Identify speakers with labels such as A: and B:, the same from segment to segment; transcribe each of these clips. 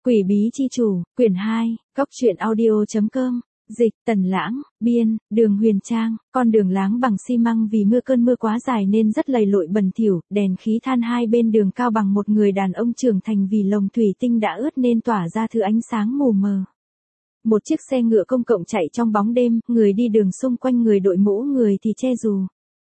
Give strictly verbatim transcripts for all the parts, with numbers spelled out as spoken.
A: Quỷ bí chi chủ, quyển hai, góc truyện audio.com, dịch, Tần Lãng, biên, Đường Huyền Trang, con đường láng bằng xi măng vì mưa cơn mưa quá dài nên rất lầy lội bẩn thỉu, đèn khí than hai bên đường cao bằng một người đàn ông trưởng thành vì lồng thủy tinh đã ướt nên tỏa ra thứ ánh sáng mù mờ. Một chiếc xe ngựa công cộng chạy trong bóng đêm, người đi đường xung quanh người đội mũ người thì che dù.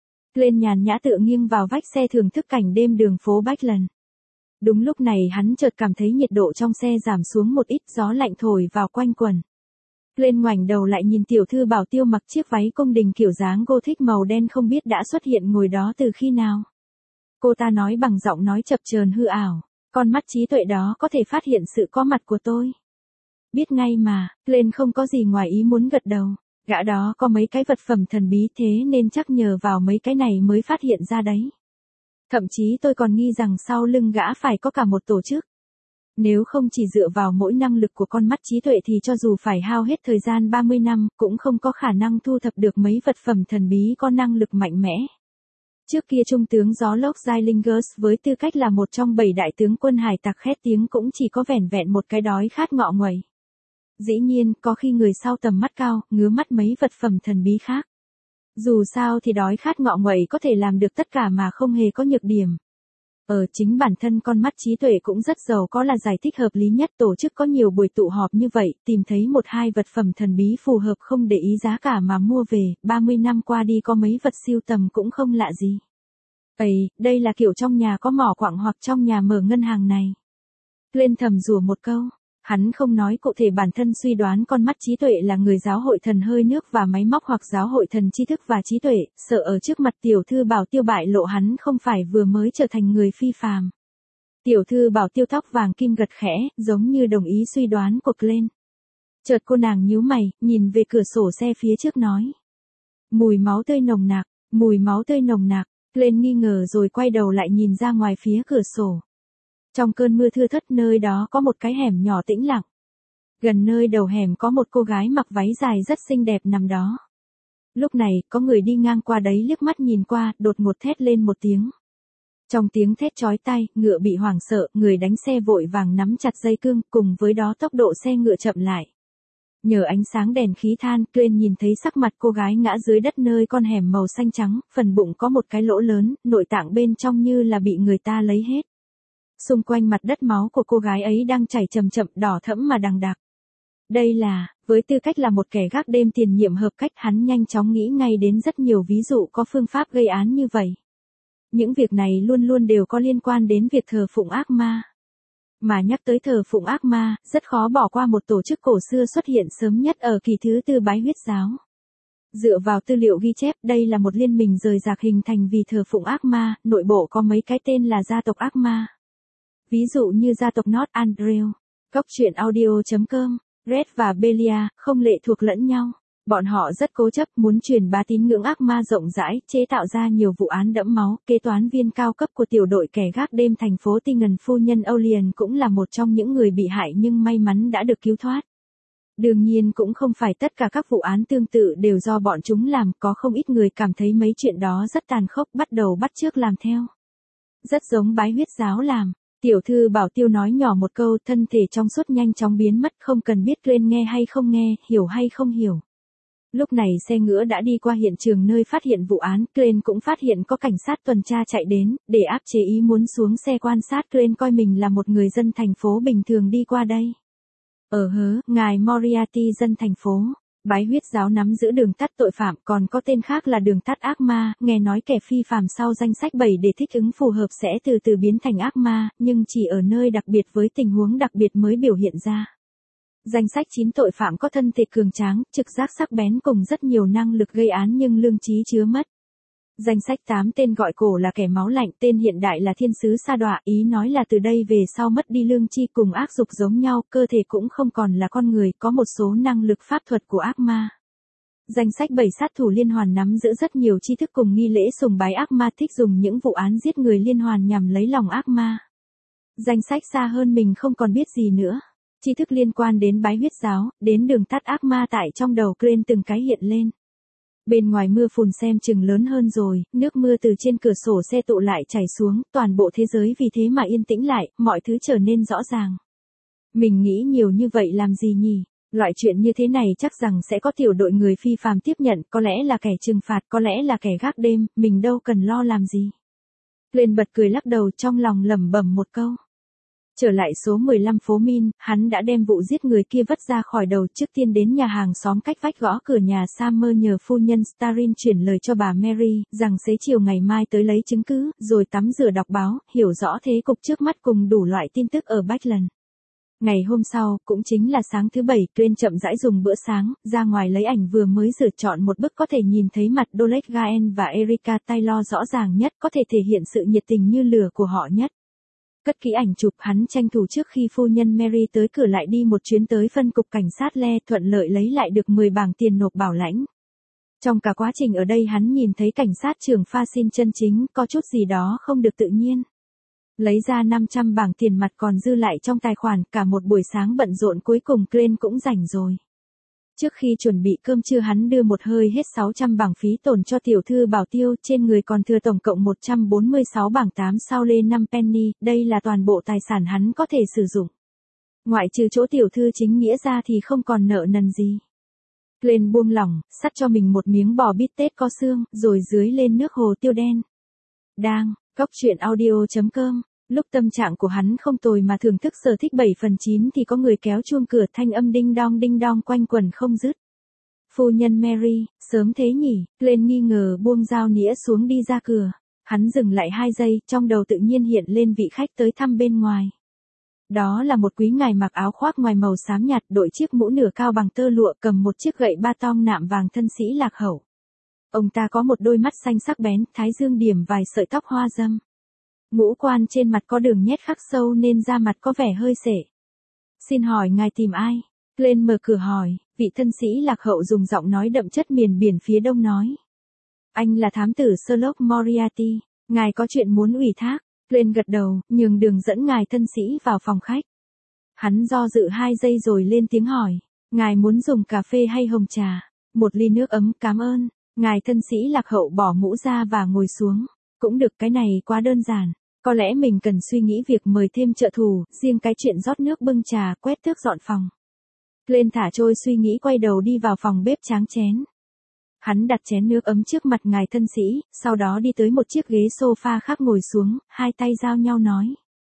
A: Lên nhàn nhã tựa nghiêng vào vách xe thưởng thức cảnh đêm đường phố Bách Lần. Đúng lúc này hắn chợt cảm thấy nhiệt độ trong xe giảm xuống một ít, gió lạnh thổi vào quanh quần. Lên ngoảnh đầu lại nhìn tiểu thư Bảo Tiêu mặc chiếc váy cung đình kiểu dáng Gothic màu đen không biết đã xuất hiện ngồi đó từ khi nào. Cô ta nói bằng giọng nói chập chờn hư ảo, con mắt trí tuệ đó có thể phát hiện sự có mặt của tôi. Biết ngay mà, Lên không có gì ngoài ý muốn gật đầu, gã đó có mấy cái vật phẩm thần bí thế nên chắc nhờ vào mấy cái này mới phát hiện ra đấy. Thậm chí tôi còn nghi rằng sau lưng gã phải có cả một tổ chức. Nếu không chỉ dựa vào mỗi năng lực của con mắt trí tuệ thì cho dù phải hao hết thời gian ba mươi năm, cũng không có khả năng thu thập được mấy vật phẩm thần bí có năng lực mạnh mẽ. Trước kia Trung tướng Gió Lốc Zylingus với tư cách là một trong bảy đại tướng quân hải tặc khét tiếng cũng chỉ có vẻn vẹn một cái đói khát ngọ nguậy. Dĩ nhiên, có khi người sau tầm mắt cao, ngứa mắt mấy vật phẩm thần bí khác. Dù sao thì đói khát ngọ nguậy có thể làm được tất cả mà không hề có nhược điểm. Ở chính bản thân con mắt trí tuệ cũng rất giàu có là giải thích hợp lý nhất, tổ chức có nhiều buổi tụ họp như vậy, tìm thấy một hai vật phẩm thần bí phù hợp không để ý giá cả mà mua về, ba mươi năm qua đi có mấy vật siêu tầm cũng không lạ gì. Ây, đây là kiểu trong nhà có mỏ quặng hoặc trong nhà mở ngân hàng này. Lên thầm rủa một câu. Hắn không nói cụ thể bản thân suy đoán con mắt trí tuệ là người giáo hội thần hơi nước và máy móc hoặc giáo hội thần tri thức và trí tuệ, sợ ở trước mặt tiểu thư Bảo Tiêu bại lộ hắn không phải vừa mới trở thành người phi phàm. Tiểu thư Bảo Tiêu tóc vàng kim gật khẽ, giống như đồng ý suy đoán của Glenn. Chợt cô nàng nhíu mày, nhìn về cửa sổ xe phía trước nói. Mùi máu tươi nồng nặc, mùi máu tươi nồng nặc, Glenn nghi ngờ rồi quay đầu lại nhìn ra ngoài phía cửa sổ. Trong cơn mưa thưa thớt nơi đó có một cái hẻm nhỏ tĩnh lặng. Gần nơi đầu hẻm có một cô gái mặc váy dài rất xinh đẹp nằm đó. Lúc này, có người đi ngang qua đấy liếc mắt nhìn qua, đột ngột thét lên một tiếng. Trong tiếng thét chói tai, ngựa bị hoảng sợ, người đánh xe vội vàng nắm chặt dây cương, cùng với đó tốc độ xe ngựa chậm lại. Nhờ ánh sáng đèn khí than, Glenn nhìn thấy sắc mặt cô gái ngã dưới đất nơi con hẻm màu xanh trắng, phần bụng có một cái lỗ lớn, nội tạng bên trong như là bị người ta lấy hết. Xung quanh mặt đất máu của cô gái ấy đang chảy chậm chậm đỏ thẫm mà đằng đặc. Đây là, với tư cách là một kẻ gác đêm tiền nhiệm hợp cách, hắn nhanh chóng nghĩ ngay đến rất nhiều ví dụ có phương pháp gây án như vậy. Những việc này luôn luôn đều có liên quan đến việc thờ phụng ác ma. Mà nhắc tới thờ phụng ác ma, rất khó bỏ qua một tổ chức cổ xưa xuất hiện sớm nhất ở kỳ thứ tư Bái Huyết Giáo. Dựa vào tư liệu ghi chép, đây là một liên minh rời rạc hình thành vì thờ phụng ác ma, nội bộ có mấy cái tên là gia tộc ác ma. Ví dụ như gia tộc North Andrew, góc truyện audio.com, Red và Belia, không lệ thuộc lẫn nhau. Bọn họ rất cố chấp muốn truyền bá tín ngưỡng ác ma rộng rãi, chế tạo ra nhiều vụ án đẫm máu. Kế toán viên cao cấp của tiểu đội kẻ gác đêm thành phố Tingen phu nhân O'Lien cũng là một trong những người bị hại nhưng may mắn đã được cứu thoát. Đương nhiên cũng không phải tất cả các vụ án tương tự đều do bọn chúng làm, có không ít người cảm thấy mấy chuyện đó rất tàn khốc bắt đầu bắt chước làm theo. Rất giống Bái Huyết Giáo làm. Tiểu thư Bảo Tiêu nói nhỏ một câu, thân thể trong suốt nhanh chóng biến mất, không cần biết Glenn nghe hay không nghe, hiểu hay không hiểu. Lúc này xe ngựa đã đi qua hiện trường nơi phát hiện vụ án, Glenn cũng phát hiện có cảnh sát tuần tra chạy đến, để áp chế ý muốn xuống xe quan sát. Glenn coi mình là một người dân thành phố bình thường đi qua đây. Ở hớ, ngài Moriarty dân thành phố. Bái Huyết Giáo nắm giữ đường tắt tội phạm, còn có tên khác là đường tắt ác ma, nghe nói kẻ phi phàm sau danh sách bảy để thích ứng phù hợp sẽ từ từ biến thành ác ma, nhưng chỉ ở nơi đặc biệt với tình huống đặc biệt mới biểu hiện ra. Danh sách chín tội phạm có thân thể cường tráng, trực giác sắc bén cùng rất nhiều năng lực gây án nhưng lương trí chứa mất. Danh sách tám tên gọi cổ là kẻ máu lạnh, tên hiện đại là thiên sứ sa đọa, ý nói là từ đây về sau mất đi lương tri cùng ác dục giống nhau, cơ thể cũng không còn là con người, có một số năng lực pháp thuật của ác ma. Danh sách bảy sát thủ liên hoàn nắm giữ rất nhiều tri thức cùng nghi lễ sùng bái ác ma, thích dùng những vụ án giết người liên hoàn nhằm lấy lòng ác ma. Danh sách xa hơn mình không còn biết gì nữa. Tri thức liên quan đến Bái Huyết Giáo, đến đường tắt ác ma tại trong đầu Glenn từng cái hiện lên. Bên ngoài mưa phùn xem chừng lớn hơn rồi, nước mưa từ trên cửa sổ xe tụ lại chảy xuống, toàn bộ thế giới vì thế mà yên tĩnh lại, mọi thứ trở nên rõ ràng. Mình nghĩ nhiều như vậy làm gì nhỉ? Loại chuyện như thế này chắc rằng sẽ có tiểu đội người phi phàm tiếp nhận, có lẽ là kẻ trừng phạt, có lẽ là kẻ gác đêm, mình đâu cần lo làm gì. Glenn bật cười lắc đầu trong lòng lẩm bẩm một câu. Trở lại số mười lăm phố Min, hắn đã đem vụ giết người kia vứt ra khỏi đầu, trước tiên đến nhà hàng xóm cách vách gõ cửa nhà Summer nhờ phu nhân Starin chuyển lời cho bà Mary, rằng xế chiều ngày mai tới lấy chứng cứ, rồi tắm rửa đọc báo, hiểu rõ thế cục trước mắt cùng đủ loại tin tức ở Bachland. Ngày hôm sau, cũng chính là sáng thứ bảy, Glenn chậm rãi dùng bữa sáng, ra ngoài lấy ảnh vừa mới rửa chọn một bức có thể nhìn thấy mặt Doleg Gaen và Erica Taylor rõ ràng nhất, có thể thể hiện sự nhiệt tình như lửa của họ nhất. Cất kỹ ảnh chụp, hắn tranh thủ trước khi phu nhân Mary tới cửa lại đi một chuyến tới phân cục cảnh sát Le, thuận lợi lấy lại được mười bảng tiền nộp bảo lãnh. Trong cả quá trình ở đây hắn nhìn thấy cảnh sát trưởng pha xin chân chính, có chút gì đó không được tự nhiên. Lấy ra năm trăm bảng tiền mặt còn dư lại trong tài khoản, cả một buổi sáng bận rộn cuối cùng Glenn cũng rảnh rồi. Trước khi chuẩn bị cơm trưa hắn đưa một hơi hết sáu trăm bảng phí tổn cho tiểu thư bảo tiêu, trên người còn thừa tổng cộng một trăm bốn mươi sáu bảng tám sao lê năm penny, đây là toàn bộ tài sản hắn có thể sử dụng. Ngoại trừ chỗ tiểu thư chính nghĩa ra thì không còn nợ nần gì. Glenn buông lỏng, sắt cho mình một miếng bò bít tết có xương, rồi dưới lên nước hồ tiêu đen. Đang, góc truyện audio chấm com. Lúc tâm trạng của hắn không tồi mà thưởng thức sở thích bảy phần chín thì có người kéo chuông cửa, thanh âm đinh đong đinh đong quanh quẩn không dứt. Phu nhân Mary, sớm thế nhỉ? Glenn nghi ngờ buông dao nĩa xuống đi ra cửa. Hắn dừng lại hai giây, trong đầu tự nhiên hiện lên vị khách tới thăm bên ngoài. Đó là một quý ngài mặc áo khoác ngoài màu xám nhạt, đội chiếc mũ nửa cao bằng tơ lụa, cầm một chiếc gậy ba tong nạm vàng, thân sĩ lạc hậu. Ông ta có một đôi mắt xanh sắc bén, thái dương điểm vài sợi tóc hoa dâm. Ngũ quan trên mặt có đường nét khắc sâu nên da mặt có vẻ hơi sể. Xin hỏi ngài tìm ai? Glenn mở cửa hỏi, vị thân sĩ lạc hậu dùng giọng nói đậm chất miền biển phía đông nói. Anh là thám tử Sherlock Moriarty, ngài có chuyện muốn ủy thác. Glenn gật đầu, nhường đường dẫn ngài thân sĩ vào phòng khách. Hắn do dự hai giây rồi lên tiếng hỏi, ngài muốn dùng cà phê hay hồng trà? Một ly nước ấm, cảm ơn. Ngài thân sĩ lạc hậu bỏ mũ ra và ngồi xuống. Cũng được, cái này quá đơn giản. Có lẽ mình cần suy nghĩ việc mời thêm trợ thủ, riêng cái chuyện rót nước bưng trà, quét tước dọn phòng. Glenn thả trôi suy nghĩ, quay đầu đi vào phòng bếp tráng chén. Hắn đặt chén nước ấm trước mặt ngài thân sĩ, sau đó đi tới một chiếc ghế sofa khác ngồi xuống, hai tay giao nhau nói.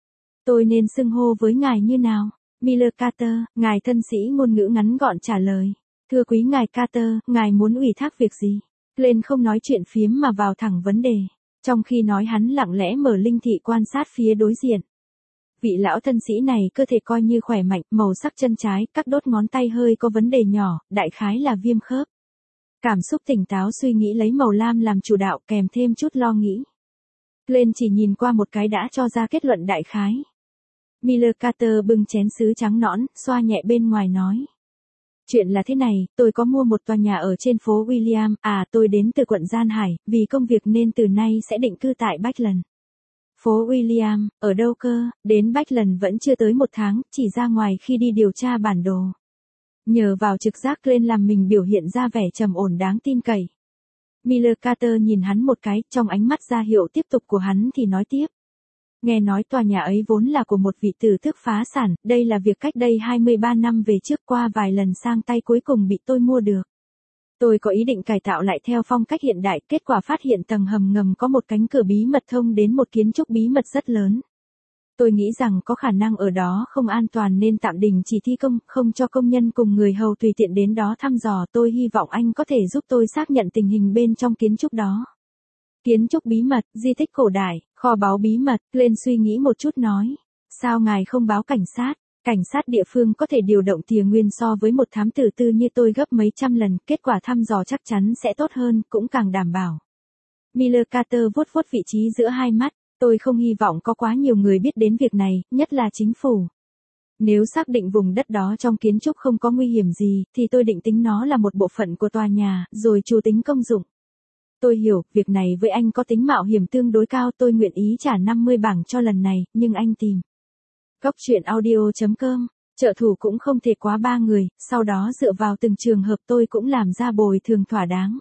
A: Tôi nên xưng hô với ngài như nào? Miller Carter, ngài thân sĩ ngôn ngữ ngắn gọn trả lời. Thưa quý ngài Carter, ngài muốn ủy thác việc gì? Glenn không nói chuyện phiếm mà vào thẳng vấn đề. Trong khi nói hắn lặng lẽ mở linh thị quan sát phía đối diện. Vị lão thân sĩ này cơ thể coi như khỏe mạnh, màu sắc chân trái, các đốt ngón tay hơi có vấn đề nhỏ, đại khái là viêm khớp. Cảm xúc tỉnh táo, suy nghĩ lấy màu lam làm chủ đạo, kèm thêm chút lo nghĩ. Glenn chỉ nhìn qua một cái đã cho ra kết luận đại khái. Miller Carter bưng chén sứ trắng nõn, xoa nhẹ bên ngoài nói. Chuyện là thế này, tôi có mua một tòa nhà ở trên phố William, à tôi đến từ quận Gian Hải, vì công việc nên từ nay sẽ định cư tại Bachland. Phố William, ở đâu cơ? Đến Bachland vẫn chưa tới một tháng, chỉ ra ngoài khi đi điều tra bản đồ. Nhờ vào trực giác Glenn làm mình biểu hiện ra vẻ trầm ổn đáng tin cậy. Miller Carter nhìn hắn một cái, trong ánh mắt ra hiệu tiếp tục của hắn thì nói tiếp. Nghe nói tòa nhà ấy vốn là của một vị tử tước phá sản, đây là việc cách đây hai mươi ba năm về trước, qua vài lần sang tay cuối cùng bị tôi mua được. Tôi có ý định cải tạo lại theo phong cách hiện đại, kết quả phát hiện tầng hầm ngầm có một cánh cửa bí mật thông đến một kiến trúc bí mật rất lớn. Tôi nghĩ rằng có khả năng ở đó không an toàn nên tạm đình chỉ thi công, không cho công nhân cùng người hầu tùy tiện đến đó thăm dò. Tôi hy vọng anh có thể giúp tôi xác nhận tình hình bên trong kiến trúc đó. Kiến trúc bí mật, di tích cổ đại, kho báu bí mật, Glenn suy nghĩ một chút nói. Sao ngài không báo cảnh sát? Cảnh sát địa phương có thể điều động tiền nguyên so với một thám tử tư như tôi gấp mấy trăm lần, kết quả thăm dò chắc chắn sẽ tốt hơn, cũng càng đảm bảo. Miller Carter vuốt vuốt vị trí giữa hai mắt. Tôi không hy vọng có quá nhiều người biết đến việc này, nhất là chính phủ. Nếu xác định vùng đất đó trong kiến trúc không có nguy hiểm gì, thì tôi định tính nó là một bộ phận của tòa nhà, rồi chú tính công dụng. Tôi hiểu, việc này với anh có tính mạo hiểm tương đối cao, tôi nguyện ý trả năm mươi bảng cho lần này, nhưng anh tìm. Góc truyện audio chấm com, trợ thủ cũng không thể quá ba người, sau đó dựa vào từng trường hợp tôi cũng làm ra bồi thường thỏa đáng.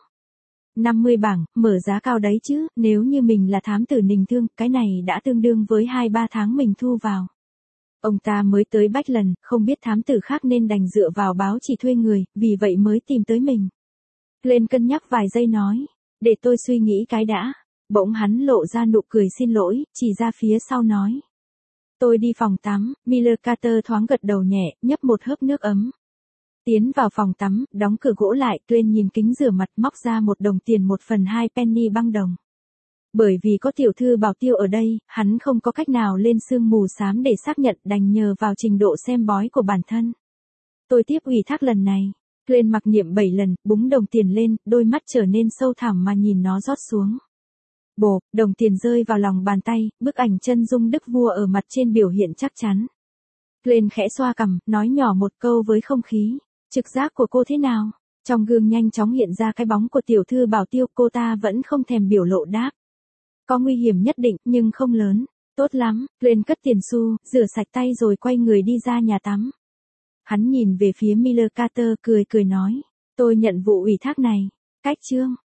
A: năm mươi bảng, mở giá cao đấy chứ, nếu như mình là thám tử Ninh Thương, cái này đã tương đương với hai ba tháng mình thu vào. Ông ta mới tới Bách lần, không biết thám tử khác nên đành dựa vào báo chỉ thuê người, vì vậy mới tìm tới mình. Glenn cân nhắc vài giây nói, để tôi suy nghĩ cái đã. Bỗng hắn lộ ra nụ cười xin lỗi, chỉ ra phía sau nói. Tôi đi phòng tắm. Miller Carter thoáng gật đầu nhẹ, nhấp một hớp nước ấm. Tiến vào phòng tắm, đóng cửa gỗ lại, Glenn nhìn kính rửa mặt móc ra một đồng tiền một phần hai penny băng đồng. Bởi vì có tiểu thư bảo tiêu ở đây, hắn không có cách nào lên sương mù xám để xác nhận, đành nhờ vào trình độ xem bói của bản thân. Tôi tiếp ủy thác lần này. Glenn mặc niệm bảy lần, búng đồng tiền lên, đôi mắt trở nên sâu thẳm mà nhìn nó rót xuống. Bộp, đồng tiền rơi vào lòng bàn tay, bức ảnh chân dung Đức Vua ở mặt trên biểu hiện chắc chắn. Glenn khẽ xoa cằm, nói nhỏ một câu với không khí. Trực giác của cô thế nào? Trong gương nhanh chóng hiện ra cái bóng của tiểu thư bảo tiêu, cô ta vẫn không thèm biểu lộ đáp. Có nguy hiểm nhất định, nhưng không lớn. Tốt lắm, Glenn cất tiền xu, rửa sạch tay rồi quay người đi ra nhà tắm. Hắn nhìn về phía Miller Carter cười cười nói. Tôi nhận vụ ủy thác này. Cách chương.